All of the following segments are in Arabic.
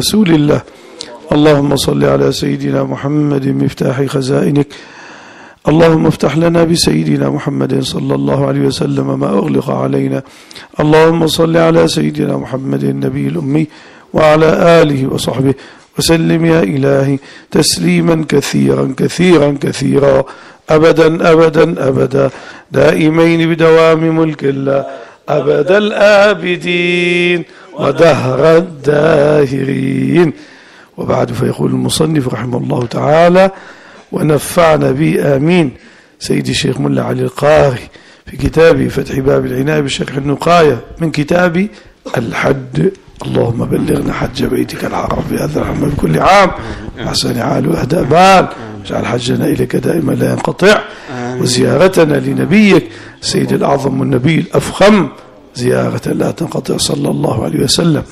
رسول الله. اللهم صل على سيدنا محمد مفتاح خزائنك. اللهم افتح لنا بسيدنا محمد صلى الله عليه وسلم ما أغلق علينا. اللهم صل على سيدنا محمد النبي الأمي وعلى آله وصحبه وسلم يا إلهي تسليما كثيرا كثيرا كثيرا أبدا أبدا أبدا دائمين بدوام ملك الله أبد الآبدين ودهر الداهرين. وبعد فيقول المصنف رحمه الله تعالى: ونفعنا به آمين. سيدي الشيخ ملا علي القاري في كتابه فتح باب العناية بشرح النقاية من كتاب الحج. اللهم بلغنا حج بيتك الحرام في هذا العام بكل عام أحسن عال وأهدى بال. اجعل حجنا إليك دائما لا ينقطع، وزيارتنا لنبيك سيد الأعظم والنبي الأفخم زيارة لا تنقطع صلى الله عليه وسلم.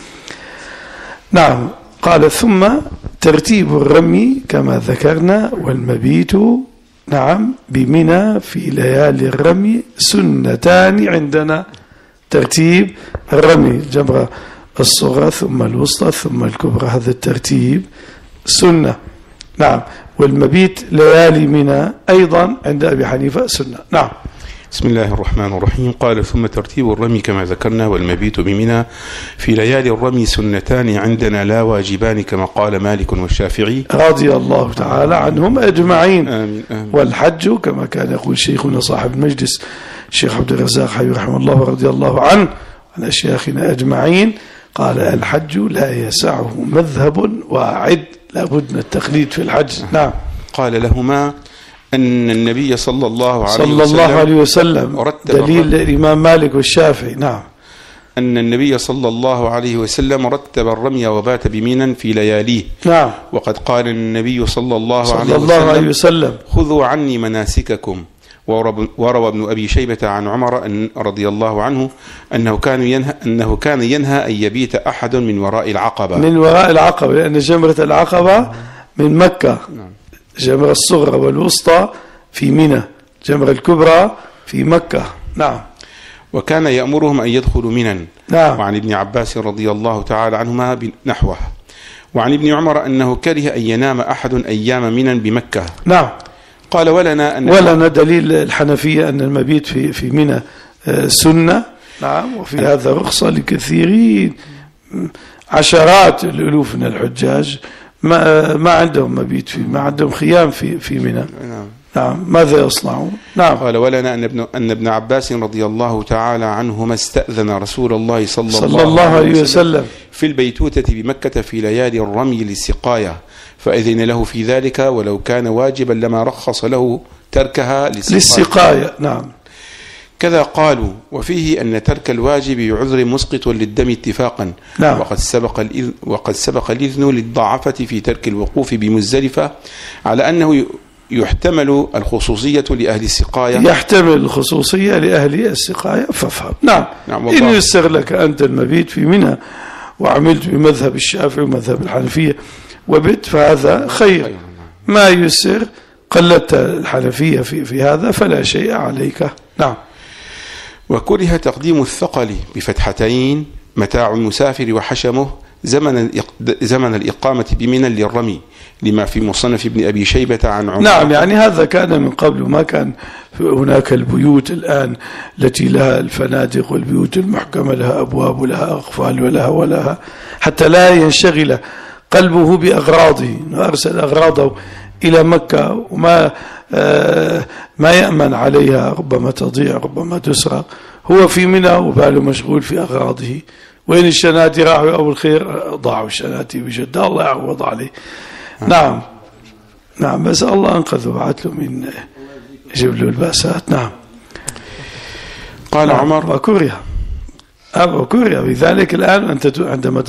نعم. قال: ثم ترتيب الرمي كما ذكرنا والمبيت نعم بمنى في ليالي الرمي سنتان عندنا. ترتيب الرمي الجمرة الصغرى ثم الوسطى ثم الكبرى، هذا الترتيب سنة. نعم. والمبيت ليالي منى أيضا عند أبي حنيفة سنة. نعم. بسم الله الرحمن الرحيم. قال: ثم ترتيب الرمي كما ذكرنا والمبيت بمنى في ليالي الرمي سنتان عندنا لا واجبان كما قال مالك والشافعي رضي الله تعالى عنهم أجمعين. آمين آمين. والحج كما كان يقول شيخنا صاحب المجلس الشيخ عبد الرزاق حبيب رحمه الله ورضي الله عنه عن أشياخنا أجمعين، قال: الحج لا يسعه مذهب واحد، لا بد من التقليد في الحج. نعم. قال لهما أن النبي صلى الله عليه وسلم دليل الإمام مالك والشافعي. نعم. أن النبي صلى الله عليه وسلم رتب الرمي وبات بمنى في لياليه. نعم. وقد قال النبي صلى الله عليه وسلم: خذوا عني مناسككم. وروى ابن أبي شيبة عن عمر رضي الله عنه أنه كان ينهى أن يبيت أحد من وراء العقبة. من وراء العقبة، لأن جمرة العقبة من مكة. نعم. جمرة الصغرى والوسطى في منى، جمرة الكبرى في مكة. نعم. وكان يأمرهم أن يدخلوا منى. نعم. وعن ابن عباس رضي الله تعالى عنهما نحوه. وعن ابن عمر أنه كره أن ينام أحد أيام منى بمكة. نعم. قال: ولنا دليل الحنفية أن المبيت في منى سنة. نعم. وفي هذا رخصة لكثيرين، عشرات الألوف من الحجاج ما عندهم مبيت ما عندهم خيام في منى. نعم. ماذا يصنعون؟ نعم. قال: ولنا أن ابن عباس رضي الله تعالى عنهما استأذن رسول الله صلى الله عليه وسلم في البيتوتة بمكة في ليالي الرمي للسقاية، فأذن له في ذلك، ولو كان واجبا لما رخص له تركها للسقاية. نعم. كذا قالوا: وفيه أن ترك الواجب بعذر مسقط للدم اتفاقا. نعم. وقد سبق الإذن للضعفة في ترك الوقوف بمزدلفة على أنه يحتمل الخصوصية لأهل السقاية. يحتمل الخصوصية لأهل السقاية فافهم. نعم. إن يسر لك أنت المبيت في منى وعملت بمذهب الشافعي ومذهب الحنفية وبت فهذا خير. ما يسر قلت الحنفية في هذا فلا شيء عليك. نعم. وكره تقديم الثقل بفتحتين متاع المسافر وحشمه زمن الإقامة بمنى للرمي، لما في مصنف ابن أبي شيبة عن عمر. نعم. يعني هذا كان من قبل، ما كان هناك البيوت الآن التي لها الفنادق والبيوت المحكمة لها أبواب ولها أقفال ولها حتى لا ينشغل قلبه بأغراضه، أرسل أغراضه إلى مكة وما ما يأمن عليها، ربما تضيع ربما تسرق. هو في منى وباله مشغول في أغراضه. وين الشناتي راحوا أول خير ضاعوا الشناتي بجدة، الله يعوض عليه. نعم. نعم. بس الله أنقذه، بعث له من يجيب له الباسات. نعم. قال نعم. عمر: وكره بذلك. الآن أنت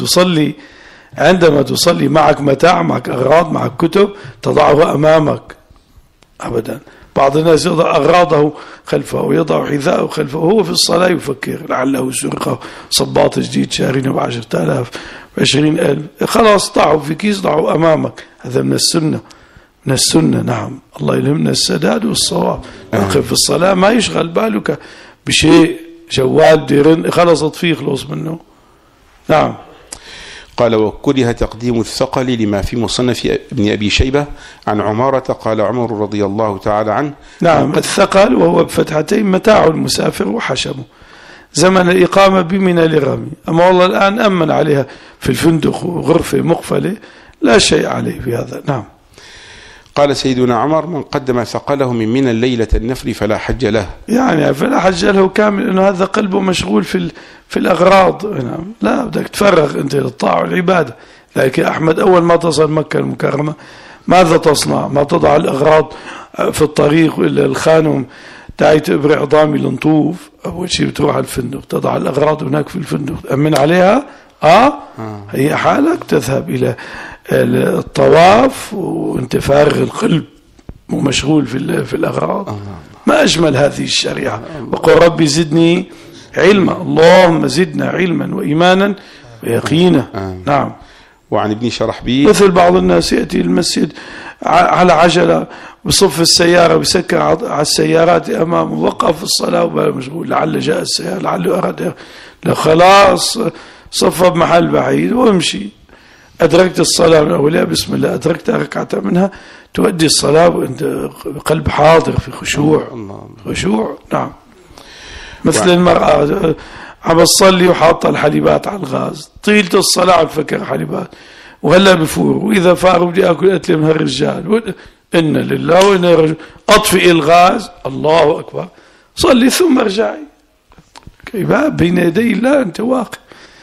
عندما تصلي معك متاع، معك أغراض، معك كتب، تضعه أمامك أبدا. بعض الناس يضع أغراضه خلفه ويضع حذاءه خلفه، هو في الصلاة يفكر لعله سرقه صباط جديد شارينه ب10,000 20,000، خلاص ضعه في كيس، ضعه أمامك. هذا من السنة. نعم. الله يلهمنا السداد والصواب. نقف في الصلاة ما يشغل بالك بشيء، جوال ديرن خلصت فيه خلص منه. نعم. قال وكره تقديم الثقل لما في مصنف ابن أبي شيبة عن عمارة قال عمر رضي الله تعالى عنه. نعم الثقل وهو بفتحتين متاع المسافر وحشمه زمن الإقامة بمنى للرمي. أما والله الآن أمن عليها في الفندق وغرفة مقفلة لا شيء عليه في هذا. نعم. قال سيدنا عمر من قدم ثقله من منى ليلة النفر فلا حج له، يعني فلا حج له كامل، إنه هذا قلبه مشغول في الأغراض. نعم. لا بدك تفرغ أنت للطاعة والعبادة. لكن أحمد أول ما تصل مكة المكرمة ماذا تصنع؟ ما تضع الأغراض في الطريق إلا الخانم تعيت إبرة عظامي لنطوف. أول شيء بتروح على الفندق تضع الأغراض هناك في الفندق تأمن عليها. هي حالك تذهب إلى الطواف وانت فارغ القلب ومشغول في الأغراض. ما أجمل هذه الشريعة. وقل ربي زدني علما. اللهم زدنا علما وإيمانا ويقينا. نعم. وعن ابن شرحبيل مثل بعض الناس يأتي المسجد على عجلة بصف السيارة بسكر على السيارات أمامه وقف الصلاة وبقى مشغول لعل جاء السيارة لعله أراد خلاص صف بمحل بعيد وامشي. أدركت الصلاة من أولها بسم الله أدركت ركعة منها تؤدي الصلاة وأنت قلب حاضر في خشوع. نعم. مثل المرأة عم تصلي وحاطة الحليبات على الغاز طيلة الصلاة على الفكر حليبات وهلا بفور وإذا فاروا بدي أكل قتل من هالرجال إن لله وإنا رجل أطفئ الغاز الله أكبر صلي ثم ارجعي كيف بين يدي الله أنت واقع.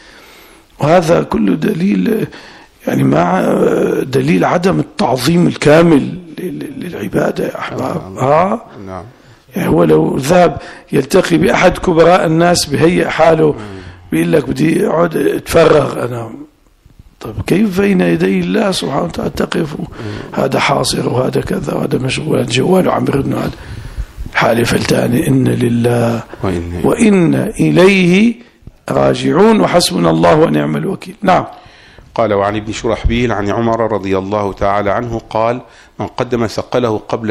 وهذا كله دليل يعني مع دليل عدم التعظيم الكامل للعبادة يا أحباب. نعم. يعني هو لو ذهب يلتقي بأحد كبراء الناس بهيئ حاله بيقول لك بدي أقعد أتفرغ أنا. طب كيف بين يدي الله سبحانه وتعالى تقف هذا حاصر وهذا كذا وهذا مشغول جواله عم يردنا هذا حالي فلتاني إن لله وإن إليه راجعون وحسبنا الله ونعم الوكيل. نعم. قال وعن ابن شرحبيل عن عمر رضي الله تعالى عنه قال من قدم ثقله قبل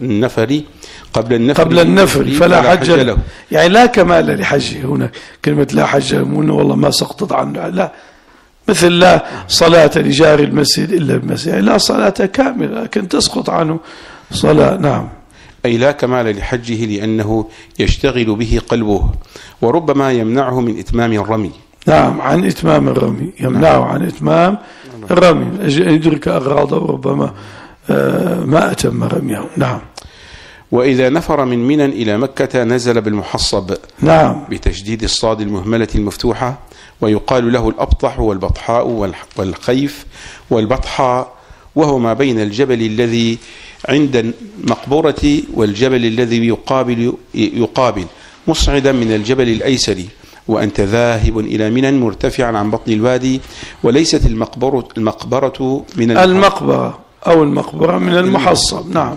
النفر فلا حج له. يعني لا كمال لحجه. هنا كلمة لا حج له والله ما سقطت عنه. لا مثل لا صلاة لجار المسجد إلا بمسجد. يعني لا صلاة كاملة لكن تسقط عنه صلاة. نعم. أي لا كمال لحجه لأنه يشتغل به قلبه وربما يمنعه من إتمام الرمي. نعم عن إتمام الرمي يمنعه عن إتمام الرمي يدرك أغراضه وربما ما أتم رميه. نعم. وإذا نفر من منى إلى مكة نزل بالمحصب. نعم. بتشديد الصاد المهملة المفتوحة ويقال له الأبطح والبطحاء والخيف والبطحاء وهو ما بين الجبل الذي عند المقبرة والجبل الذي يقابل مصعدا من الجبل الأيسر وأنت ذاهب إلى منى مرتفعا عن بطن الوادي وليست المقبرة من المقبرة أو المقبرة من المحصب. نعم.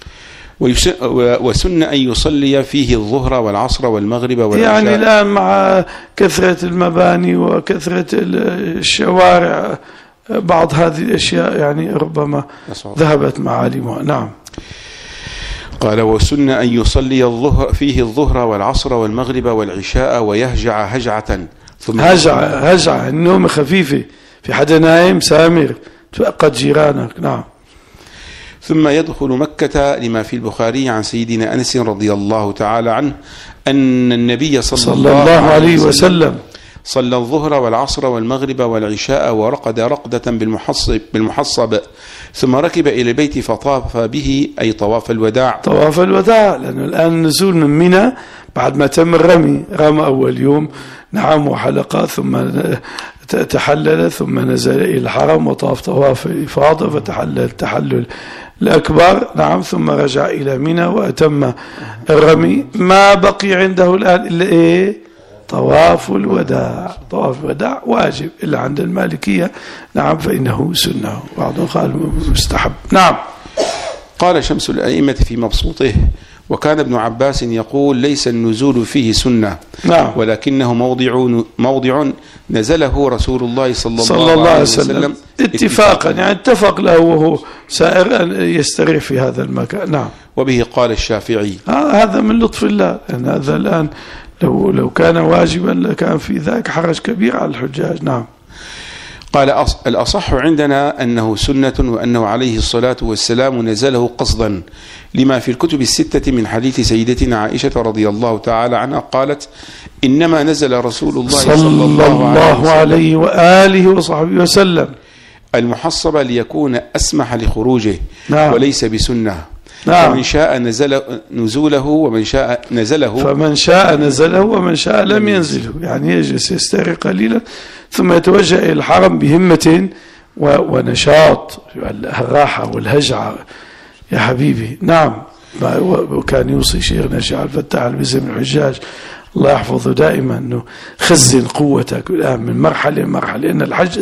وسن أن يصلي فيه الظهر والعصر والمغرب والعشاء. يعني الآن مع كثرة المباني وكثرة الشوارع بعض هذه الأشياء يعني ربما ذهبت معالمها. نعم. قال وسن أن يصلي فيه الظهر والعصر والمغرب والعشاء ويهجع هجعة ثم هجعة النوم خفيفة في حدا نايم سامر تفقد جيرانك. نعم. ثم يدخل مكة لما في البخاري عن سيدنا أنس رضي الله تعالى عنه أن النبي صلى الله عليه وسلم صلى الظهر والعصر والمغرب والعشاء ورقد رقدة بالمحصب ثم ركب إلى البيت فطاف به أي طواف الوداع. طواف الوداع لأنه الآن نزول من منى بعد ما تم الرمي رمى أول يوم. نعم. وحلقة ثم تحلل ثم نزل إلى الحرم وطاف طواف الإفاضة فتحلل التحلل الأكبر. نعم. ثم رجع إلى منى وأتم الرمي. ما بقي عنده الآن إلا طواف الوداع. طواف الوداع واجب إلا عند المالكية. نعم. فإنه سنة بعضهم قال مستحب. نعم. قال شمس الأئمة في مبسوطه وكان ابن عباس يقول ليس النزول فيه سنة. نعم. ولكنه موضع نزله رسول الله صلى الله عليه وسلم اتفاقا يعني اتفق له وهو سائر أن يستريح في هذا المكان. نعم. وبه قال الشافعي هذا من لطف الله أن هذا الآن لو كان واجبا لكان في ذاك حرج كبير على الحجاج. نعم. قال الأصح عندنا أنه سنة وأنه عليه الصلاة والسلام نزله قصدا لما في الكتب الستة من حديث سيدتنا عائشة رضي الله تعالى عنها قالت إنما نزل رسول الله صلى الله عليه وآله وصحبه وسلم المحصبة ليكون أسمح لخروجه وليس بسنة. فمن شاء نزوله ومن شاء نزله، فمن شاء نزله ومن شاء لم ينزله، يعني يجلس يستريح قليلا ثم يتوجه إلى الحرم بهمة ونشاط، الراحة والهجعة يا حبيبي. نعم، وكان يوصي شيخنا الشيخ عبد الفتاح البزي من الحجاج الله يحفظه دائما أنه خزن قوتك الآن من مرحلة لمرحلة، لأن الحج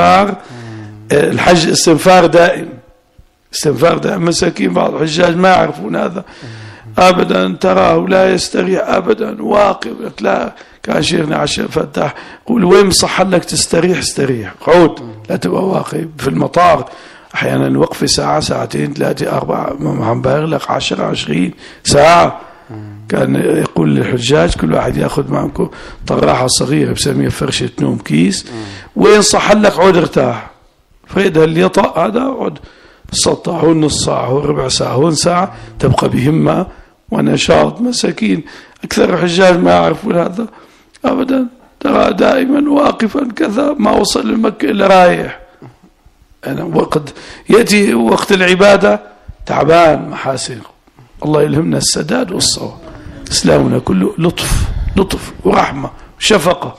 استنفار دائم، استنفار دائم. مساكين بعض الحجاج ما يعرفون هذا أبدا، تراه لا يستريح أبدا، واقف. لا، كان شيخنا عشان فتاح يقول وين صح لك تستريح؟ استريح، قعود، لا تبقى واقف. في المطار أحيانا الوقفة ساعة، ساعتين، 3، 4، ما عم بغلق 10، 20 ساعة. كان يقول للحجاج كل واحد يأخذ معكم طراحة صغيرة بسميها فرشة نوم، كيس، وين صح لك عود ارتاح. فإذا اللي يطأ هذا عود سطع، هون نص ساعة، هون ربع ساعة، هون ساعة، تبقى بهمة ونشاط. مساكين أكثر الحجاج ما يعرفون هذا أبدا، ترى دائما واقفا كذا، ما وصل لمكة إلا رايح. أنا وقت يأتي وقت العبادة تعبان، محاسن. الله يلهمنا السداد والصواب. إسلامنا كله لطف ورحمة وشفقة.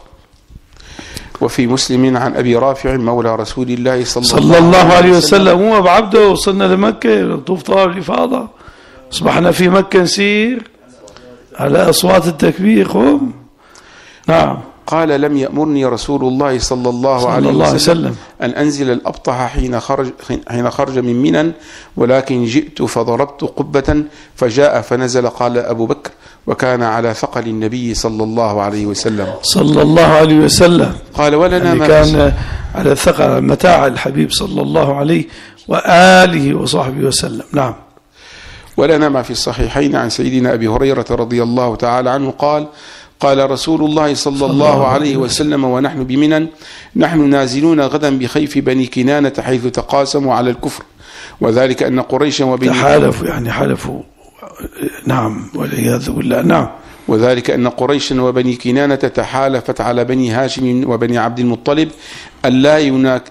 وفي مسلم عن أبي رافع مولى رسول الله صلى الله عليه وسلم هو بعبده وصلنا لمكة نطوف طواف الإفاضة، أصبحنا في مكة نسير على أصوات التكبير قوم. نعم. قال لم يأمرني رسول الله صلى الله عليه وسلم أن أنزل الأبطح حين خرج من منى، ولكن جئت فضربت قبة فجاء فنزل. قال أبو بكر وكان على ثقل النبي صلى الله عليه وسلم صلى الله عليه وسلم. قال ولنا يعني كان على ثقل متاع الحبيب صلى الله عليه وآله وصحبه وسلم. نعم. ولنا ما في الصحيحين عن سيدنا أبي هريرة رضي الله تعالى عنه قال رسول الله صلى الله عليه وسلم ونحن بمنى نحن نازلون غدا بخيف بني كنانة حيث تقاسموا على الكفر، وذلك أن قريشا وبني تحالفوا، يعني حلفوا. نعم، والعياذ بالله. نعم. وذلك أن قريشا وبني كنانة تحالفت على بني هاشم وبني عبد المطلب ألا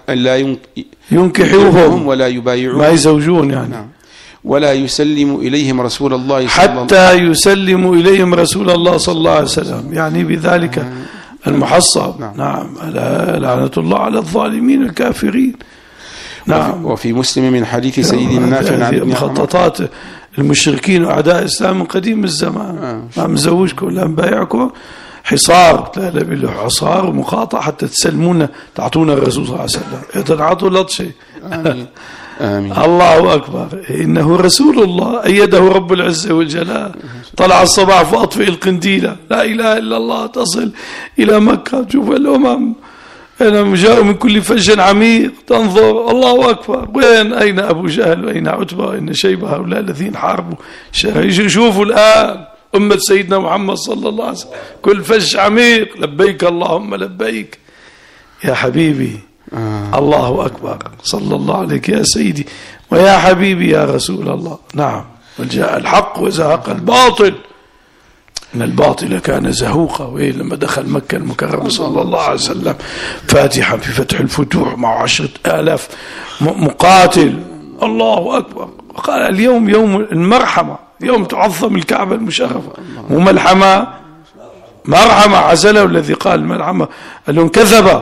ينكحوهم ولا يبايعوهم، ما يزوجون يعني. نعم. ولا يسلم إليهم رسول الله حتى يسلم إليهم رسول الله صلى الله عليه وسلم، يعني بذلك المحصب. نعم. لعنة الله على الظالمين الكافرين. نعم. وفي مسلم من حديث سيدنا نافع عن ابن مخططات المشركين وأعداء الإسلام من قديم الزمان. ما مزوجكم لا مبايعكم، حصار، لا بالله، حصار ومقاطعة حتى تسلمونا، تعطونا الرسول صلى الله عليه وسلم، يتنعطوا لطشي. آمين. الله أكبر، إنه رسول الله أيده رب العزة والجلال. طلع الصباح فأطفئ القنديلة، لا إله إلا الله، تصل إلى مكة. شوف الأمم أنا جاءوا من كل فج عميق، تنظر الله أكبر، وين أين أبو جهل وأين عتبة وأين شيبة، هؤلاء الذين حاربوا. شوفوا الآن أمة سيدنا محمد صلى الله عليه وسلم، كل فج عميق، لبيك اللهم لبيك يا حبيبي. الله أكبر، صلى الله عليك يا سيدي ويا حبيبي يا رسول الله. نعم. وجاء الحق وزهق الباطل، إن الباطل كان زهوقا. وإيه لما دخل مكة المكرمة صلى الله عليه وسلم فاتحا في فتح الفتوح مع 10,000 مقاتل. الله أكبر. وقال اليوم يوم المرحمة، يوم تعظم الكعبة المشرفة، مو ملحمة، مرحمة. عزله الذي قال ملحمة قال لهم كذب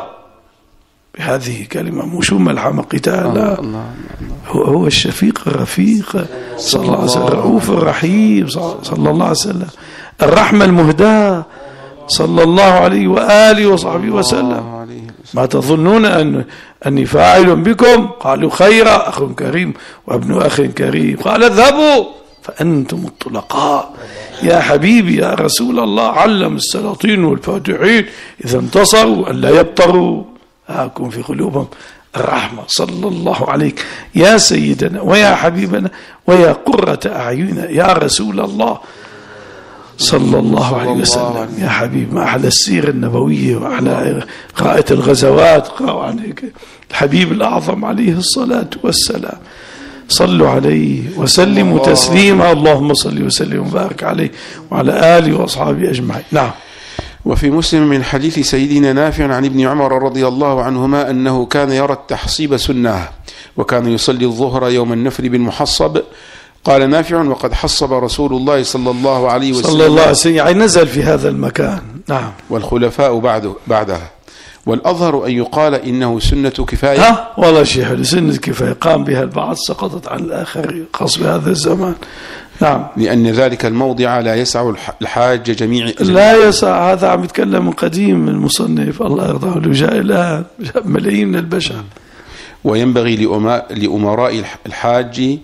هذه كلمة، مو شو ملحمة قتال، لا، هو الشفيق الرفيق صلى الله عليه وسلم، الرؤوف الرحيم صلى الله عليه وسلم، الرحمة المهداة صلى الله عليه وآله وصحبه وسلم. ما تظنون أني فاعل بكم؟ قالوا خيرا، أخ كريم وابن أخ كريم. قال اذهبوا فأنتم الطلقاء يا حبيبي يا رسول الله. علم السلاطين والفاتحين إذا انتصروا ألا يبطروا، هاكم في قلوبهم الرحمة. صلى الله عليك يا سيدنا ويا حبيبنا ويا قرة أعيننا يا رسول الله. صلى الله عليه وسلم. يا حبيب، ما أحلى السيرة النبوية وأحلى قراءة الغزوات، الحبيب الأعظم عليه الصلاة والسلام. صلوا عليه وسلموا تسليما. اللهم صل وسلم وبارك عليه وعلى آله وأصحابه أجمعين. نعم. وفي مسلم من حديث سيدنا نافع عن ابن عمر رضي الله عنهما أنه كان يرى التحصيب سنة، وكان يصلي الظهر يوم النفر بالمحصب. قال نافع: وقد حصب رسول الله صلى الله عليه وسلم يعني نزل في هذا المكان. نعم. والخلفاء بعدها. والأظهر أن يقال إنه سنة كفاية. والله شيء حلو، سنة كفاية قام بها البعض، سقطت عن الآخر، خاص بهذا الزمان. نعم. لأن ذلك الموضع لا يسع الحاج جميع. لا يسع، هذا عم يتكلم من قديم المصنف الله يرضاه له، جاء الآن ملايين من البشر. وينبغي لأمراء الحج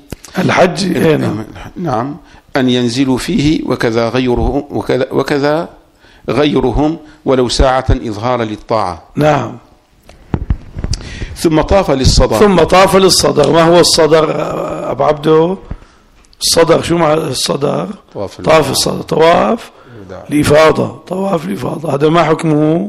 نعم أن ينزلوا فيه، وكذا غيرهم ولو ساعة إظهارا للطاعة. نعم. ثم طاف للصدر. ما هو الصدر أبو عبده؟ الصدر شو مع الصدر؟ طاف الصدر، طواف الإفاضة، طواف الإفاضة. هذا ما حكمه؟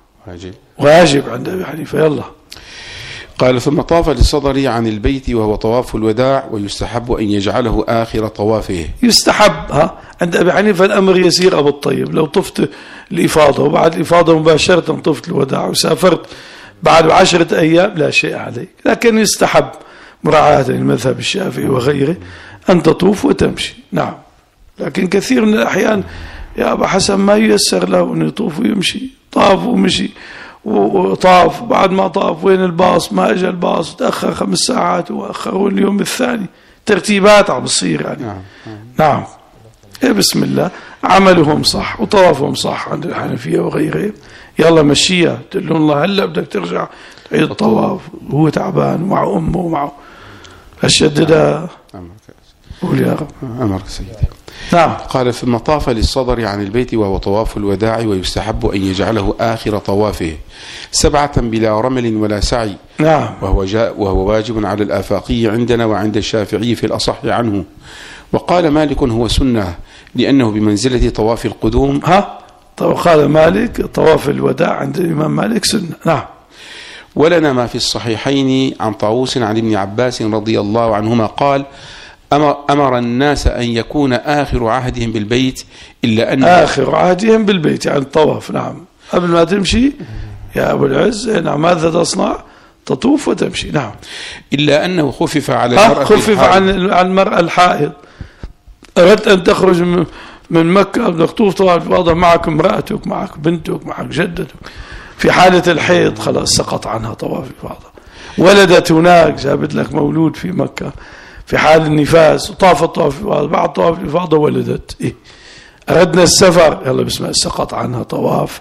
واجب عند أبي حنيفة. يلا. قال: ثم طاف للصدر عن البيت وهو طواف الوداع، ويستحب أن يجعله آخر طوافه. يستحب. عند أبي حنيفة الأمر يسير أبو الطيب. لو طفت الإفاضة وبعد الإفاضة مباشرة طفت الوداع وسافرت بعد 10 أيام لا شيء عليك، لكن يستحب مراعاة المذهب الشافعي وغيره أن تطوف وتمشي. نعم. لكن كثير من الأحيان يا أبا حسن ما ييسر له أن يطوف ويمشي، طاف ومشي وطاف، بعد ما طاف وين الباص؟ ما اجى الباص، تأخر 5 ساعات وأخروا اليوم الثاني. ترتيبات عم بتصير يعني. نعم. بسم الله، عملهم صح وطوافهم صح عند الحنفية وغيره. يلا مشيها، تقول لهم الله هلا بدك ترجع تعيد الطواف وهو تعبان ومع أمه ومعه. أشددها. قول يا رب. أمرك سيدي. نعم. قال: ثم طاف للصدر عن البيت وهو طواف الوداع، ويستحب أن يجعله آخر طوافه 7 بلا رمل ولا سعي. نعم. وهو واجب على الآفاقي عندنا وعند الشافعي في الأصح عنه. وقال مالك: هو سنة لأنه بمنزلة طواف القدوم. قال مالك طواف الوداع عند الإمام مالك سنة. نعم. ولنا ما في الصحيحين عن طاووس عن ابن عباس رضي الله عنهما قال: أمر الناس أن يكون آخر عهدهم بالبيت إلا أن آخر عهدهم بالبيت يعني الطواف. نعم. قبل ما تمشي يا أبو العز، نعم، ماذا تصنع؟ تطوف وتمشي. نعم. إلا أنه خفف على المرأة، خفف عن المرأة الحائض. أردت أن تخرج من مكة بدك تطوف طواف الإفاضة، معك امرأتك، معك بنتك، معك جدتك، في حالة الحيض خلاص سقط عنها طواف الإفاضة. ولدت هناك، جابت لك مولود في مكة في حال النفاس وطافت طواف الإفاضة، بعد طواف الإفاضة ولدت. أردنا السفر، يلا بسم الله، سقط عنها طواف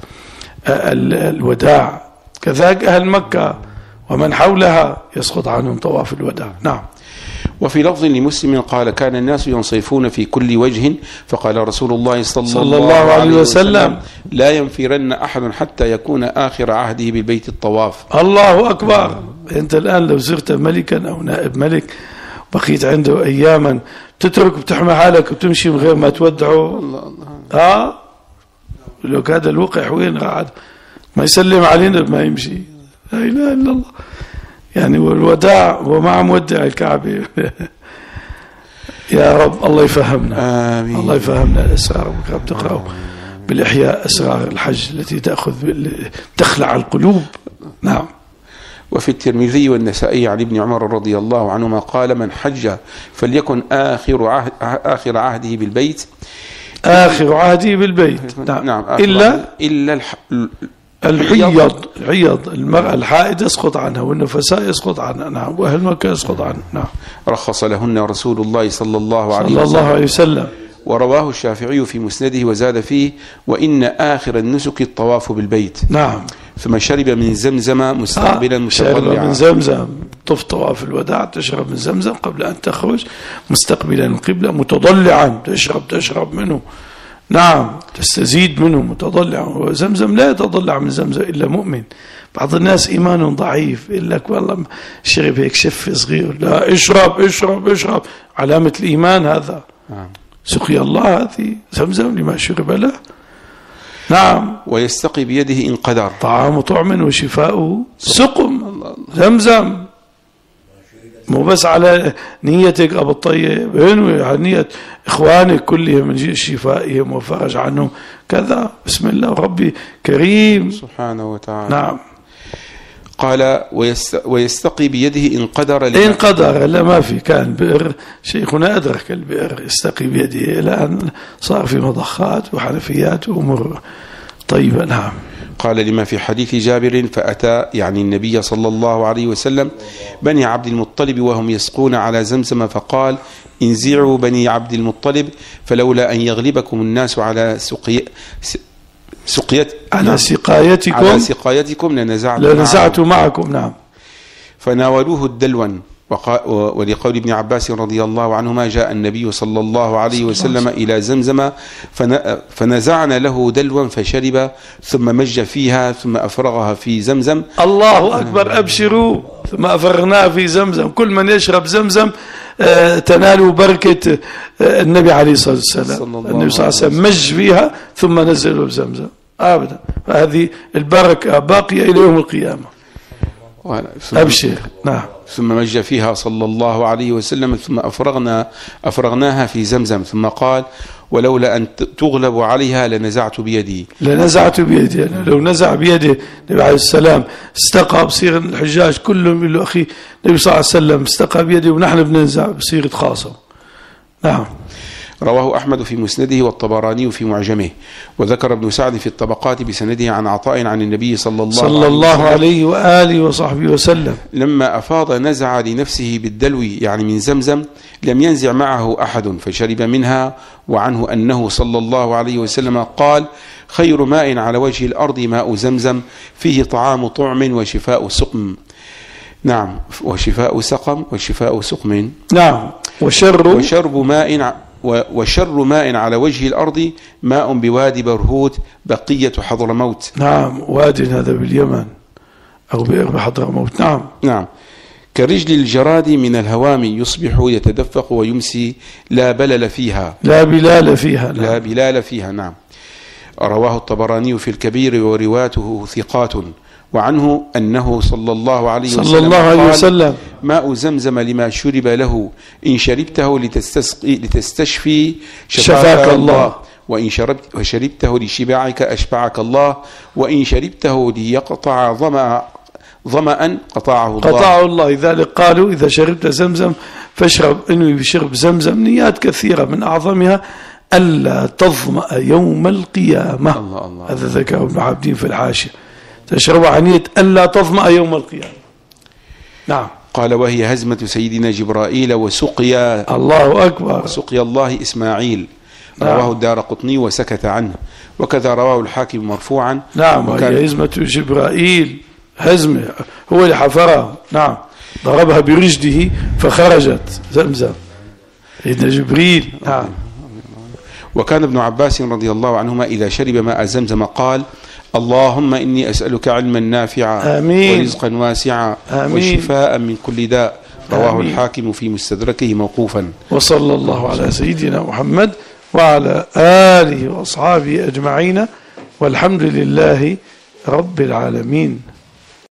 الوداع. كذلك أهل مكة ومن حولها يسقط عنهم طواف الوداع. نعم. وفي لفظ لمسلم قال: كان الناس ينصرفون في كل وجه، فقال رسول الله صلى الله عليه وسلم: لا ينفرن أحد حتى يكون آخر عهده بالبيت الطواف. الله أكبر. أنت الآن لو زرت ملكا أو نائب ملك بقيت عنده أياما، تترك بتحمى حالك وتمشي من غير ما تودعه. لو كاد الوقع وين قاعد ما يسلم علينا ما يمشي. لا إله إلا الله. يعني والوداع ومع مودع الكعبة. يا رب الله يفهمنا. آمين. الله يفهمنا الأسرار. بتقرأوا بالإحياء أسرار الحج التي تخلع القلوب. نعم. وفي الترمذي والنسائي عن ابن عمر رضي الله عنهما قال: من حج فليكن آخر عهده بالبيت. آخر عهده بالبيت. نعم. إلا الحيض، المرأة الحائض يسقط عنها، والنفساء يسقط عنها. نعم. وأهل مكة يسقط عنها. نعم. رخص لهن رسول الله صلى الله عليه وسلم. ورواه الشافعي في مسنده وزاد فيه: وإن آخر النسك الطواف بالبيت. نعم. ثم شرب من زمزم مستقبلا متضلعا. شرب من زمزم، طف طواف الوداع، تشرب من زمزم قبل أن تخرج مستقبلا القبلة متضلعا، تشرب منه. نعم. تستزيد منه متضلعا. وزمزم لا يتضلع من زمزم إلا مؤمن. بعض الناس إيمانهم ضعيف، يقول لك والله شرب هيك شف صغير. لا، اشرب اشرب اشرب، علامة الإيمان هذا. سقي الله هذه زمزم لما شرب له. نعم. ويستقي بيده إن قدر. طعام طعم وشفاء سقم. زمزم مو بس على نيتك أبو الطيب، انوي على نية إخوانك كلهم من شفائهم وفرج عنهم كذا. بسم الله ربي كريم سبحانه وتعالى. نعم. قال ويستقي بيده إن قدر. إن قدر، لا ما في، كان بئر شيخنا أدرك البئر يستقي بيده، الآن صار في مضخات وحنفيات وأمور طيبة. نعم. قال لما في حديث جابر فأتى يعني النبي صلى الله عليه وسلم بني عبد المطلب وهم يسقون على زمزم فقال انزعوا بني عبد المطلب فلولا أن يغلبكم الناس على سقايتكم لنزعت معكم. نعم. فناولوه الدلوا. ولقول ابن عباس رضي الله عنهما جاء النبي صلى الله عليه وسلم إلى زمزم فنزعنا له دلوا فشرب ثم مج فيها ثم أفرغها في زمزم. الله أكبر. أبشروا. ثم أفرغناها في زمزم. كل من يشرب زمزم تنالوا بركة النبي عليه الصلاة والسلام. النبي صلى الله عليه وسلم مج فيها ثم نزلوا بزمزم أبدا. فهذه البركة باقية إلى يوم القيامة. أبشر. نعم. ثم مج فيها صلى الله عليه وسلم ثم أفرغناها في زمزم ثم قال ولولا أن تغلب عليها لنزعت بيدي. يعني لو نزع بيده النبي عليه السلام استقى بصير الحجاج كلهم يقول له أخي النبي صلى الله عليه وسلم استقى بيده ونحن بننزع بصير يتخاصم. نعم. رواه أحمد في مسنده والطبراني في معجمه، وذكر ابن سعد في الطبقات بسنده عن عطاء عن النبي صلى الله عليه وآله وصحبه وسلم لما أفاض نزع لنفسه بالدلو يعني من زمزم لم ينزع معه أحد فشرب منها. وعنه أنه صلى الله عليه وسلم قال خير ماء على وجه الأرض ماء زمزم فيه طعام طعم وشفاء سقم. نعم. وشفاء سقم. نعم. وشر ماء على وجه الأرض ماء بوادي برهوت بقية حضرموت. نعم. وادي هذا باليمن أو بئر بحضرموت. نعم. كرجل الجراد من الهوام يصبح يتدفق ويمسي لا بلال فيها. نعم. رواه الطبراني في الكبير ورواته ثقات. وعنه أنه صلى الله عليه وسلم ماء زمزم لما شرب له إن شربته لتستشفي شفاك الله وإن شربته لشباعك أشبعك الله وإن شربته ليقطع ظمأ قطعه الله. لذلك قالوا إذا شربت زمزم فاشرب إنه بشرب زمزم نيات كثيرة من أعظمها ألا تظمأ يوم القيامة. الله. هذا ذكر ابن عابدين في الحاشية. تشرب عنية ألا تظمأ يوم القيامة. نعم. قال وهي هزمة سيدنا جبرائيل وسقيا الله أكبر وسقيا الله إسماعيل. رواه الدارقطني وسكت عنه وكذا رواه الحاكم مرفوعا. نعم. وهي هزمة جبرائيل هزمة هو اللي حفرها. نعم. ضربها برجله فخرجت زمزم سيدنا جبريل. نعم. وكان ابن عباس رضي الله عنهما إذا شرب ماء زمزم قال اللهم إني أسألك علما نافعا ورزقا واسعا وشفاء من كل داء. رواه الحاكم في مستدركه موقوفا. وصلى الله على سيدنا محمد وعلى آله وأصحابه أجمعين والحمد لله رب العالمين.